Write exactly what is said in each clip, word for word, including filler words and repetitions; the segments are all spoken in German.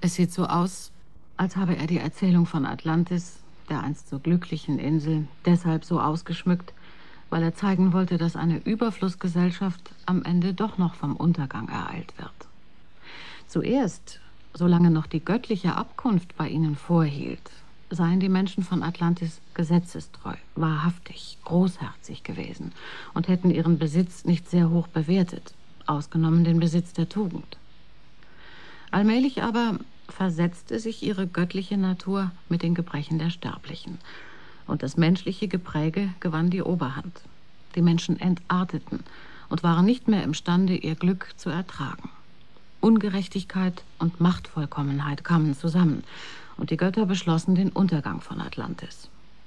Es sieht so aus, als habe er die Erzählung von Atlantis, der einst so glücklichen Insel, deshalb so ausgeschmückt, weil er zeigen wollte, dass eine Überflussgesellschaft am Ende doch noch vom Untergang ereilt wird. Zuerst, solange noch die göttliche Abkunft bei ihnen vorhielt, seien die Menschen von Atlantis gesetzestreu, wahrhaftig, großherzig gewesen und hätten ihren Besitz nicht sehr hoch bewertet, ausgenommen den Besitz der Tugend. Allmählich aber versetzte sich ihre göttliche Natur mit den Gebrechen der Sterblichen, und das menschliche Gepräge gewann die Oberhand. Die Menschen entarteten und waren nicht mehr imstande, ihr Glück zu ertragen. Ungerechtigkeit und Machtvollkommenheit kamen zusammen, und die Götter beschlossen den Untergang von Atlantis.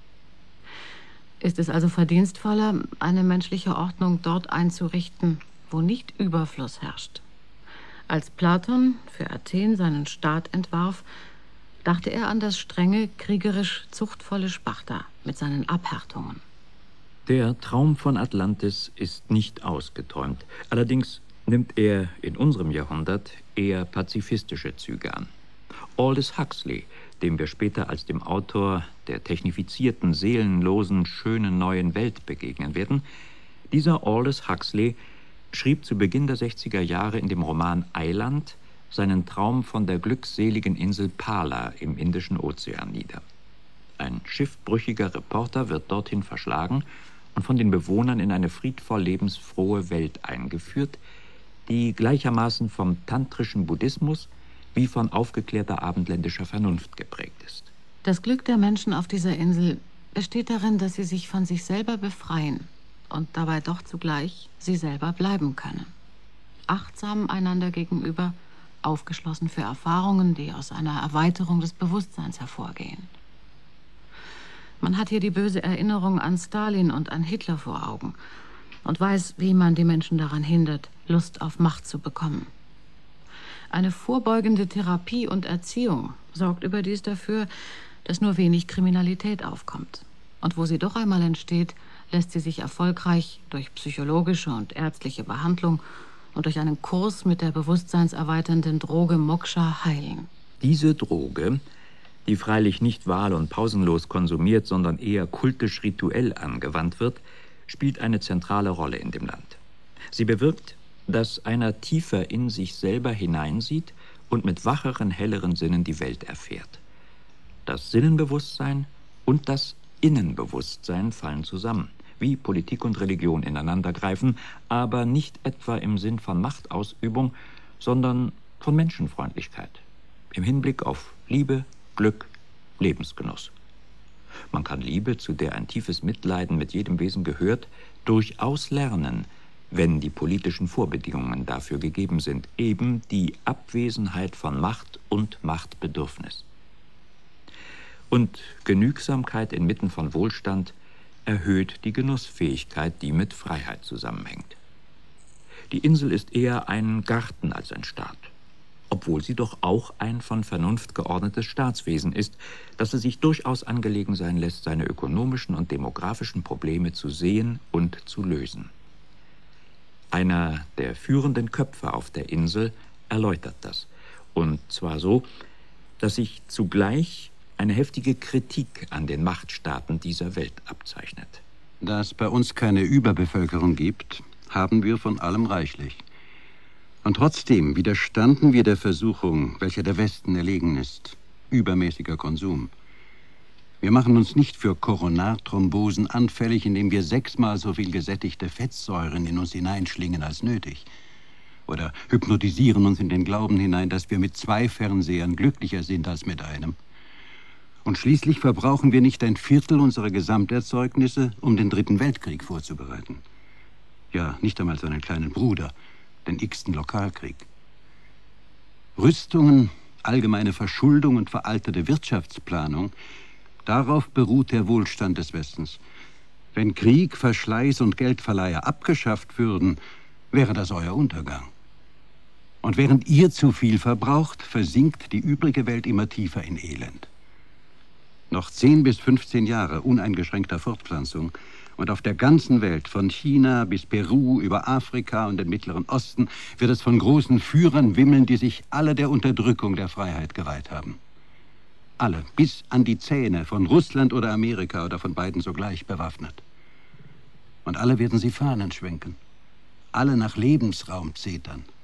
Ist es also verdienstvoller, eine menschliche Ordnung dort einzurichten, wo nicht Überfluss herrscht? Als Platon für Athen seinen Staat entwarf, dachte er an das strenge, kriegerisch zuchtvolle Sparta mit seinen Abhärtungen. Der Traum von Atlantis ist nicht ausgeträumt. Allerdings nimmt er in unserem Jahrhundert eher pazifistische Züge an. Aldous Huxley, dem wir später als dem Autor der technifizierten, seelenlosen, schönen neuen Welt begegnen werden, dieser Aldous Huxley schrieb zu Beginn der sechziger Jahre in dem Roman Eiland seinen Traum von der glückseligen Insel Pala im Indischen Ozean nieder. Ein schiffbrüchiger Reporter wird dorthin verschlagen und von den Bewohnern in eine friedvoll lebensfrohe Welt eingeführt, die gleichermaßen vom tantrischen Buddhismus wie von aufgeklärter abendländischer Vernunft geprägt ist. Das Glück der Menschen auf dieser Insel besteht darin, dass sie sich von sich selber befreien und dabei doch zugleich sie selber bleiben können. Achtsam einander gegenüber, aufgeschlossen für Erfahrungen, die aus einer Erweiterung des Bewusstseins hervorgehen. Man hat hier die böse Erinnerung an Stalin und an Hitler vor Augen und weiß, wie man die Menschen daran hindert, Lust auf Macht zu bekommen. Eine vorbeugende Therapie und Erziehung sorgt überdies dafür, dass nur wenig Kriminalität aufkommt. Und wo sie doch einmal entsteht, lässt sie sich erfolgreich durch psychologische und ärztliche Behandlung und durch einen Kurs mit der bewusstseinserweiternden Droge Moksha heilen. Diese Droge, die freilich nicht wahl- und pausenlos konsumiert, sondern eher kultisch-rituell angewandt wird, spielt eine zentrale Rolle in dem Land. Sie bewirkt, dass einer tiefer in sich selber hineinsieht und mit wacheren, helleren Sinnen die Welt erfährt. Das Sinnenbewusstsein und das Innenbewusstsein fallen zusammen, wie Politik und Religion ineinandergreifen, aber nicht etwa im Sinn von Machtausübung, sondern von Menschenfreundlichkeit, im Hinblick auf Liebe, Glück, Lebensgenuss. Man kann Liebe, zu der ein tiefes Mitleiden mit jedem Wesen gehört, durchaus lernen, wenn die politischen Vorbedingungen dafür gegeben sind, eben die Abwesenheit von Macht und Machtbedürfnis. Und Genügsamkeit inmitten von Wohlstand erhöht die Genussfähigkeit, die mit Freiheit zusammenhängt. Die Insel ist eher ein Garten als ein Staat, obwohl sie doch auch ein von Vernunft geordnetes Staatswesen ist, das es sich durchaus angelegen sein lässt, seine ökonomischen und demografischen Probleme zu sehen und zu lösen. Einer der führenden Köpfe auf der Insel erläutert das, und zwar so, dass sich zugleich eine heftige Kritik an den Machtstaaten dieser Welt abzeichnet. Da es bei uns keine Überbevölkerung gibt, haben wir von allem reichlich. Und trotzdem widerstanden wir der Versuchung, welcher der Westen erlegen ist, übermäßiger Konsum. Wir machen uns nicht für Koronarthrombosen anfällig, indem wir sechsmal so viel gesättigte Fettsäuren in uns hineinschlingen als nötig. Oder hypnotisieren uns in den Glauben hinein, dass wir mit zwei Fernsehern glücklicher sind als mit einem. Und schließlich verbrauchen wir nicht ein Viertel unserer Gesamterzeugnisse, um den Dritten Weltkrieg vorzubereiten. Ja, nicht einmal seinen kleinen Bruder, den x-ten Lokalkrieg. Rüstungen, allgemeine Verschuldung und veraltete Wirtschaftsplanung, darauf beruht der Wohlstand des Westens. Wenn Krieg, Verschleiß und Geldverleiher abgeschafft würden, wäre das euer Untergang. Und während ihr zu viel verbraucht, versinkt die übrige Welt immer tiefer in Elend. Noch zehn bis fünfzehn Jahre uneingeschränkter Fortpflanzung Und auf der ganzen Welt, von China bis Peru über Afrika und den Mittleren Osten, wird es von großen Führern wimmeln, die sich alle der Unterdrückung der Freiheit geweiht haben. Alle, bis an die Zähne, von Russland oder Amerika oder von beiden sogleich bewaffnet. Und alle werden sie Fahnen schwenken. Alle nach Lebensraum zetern.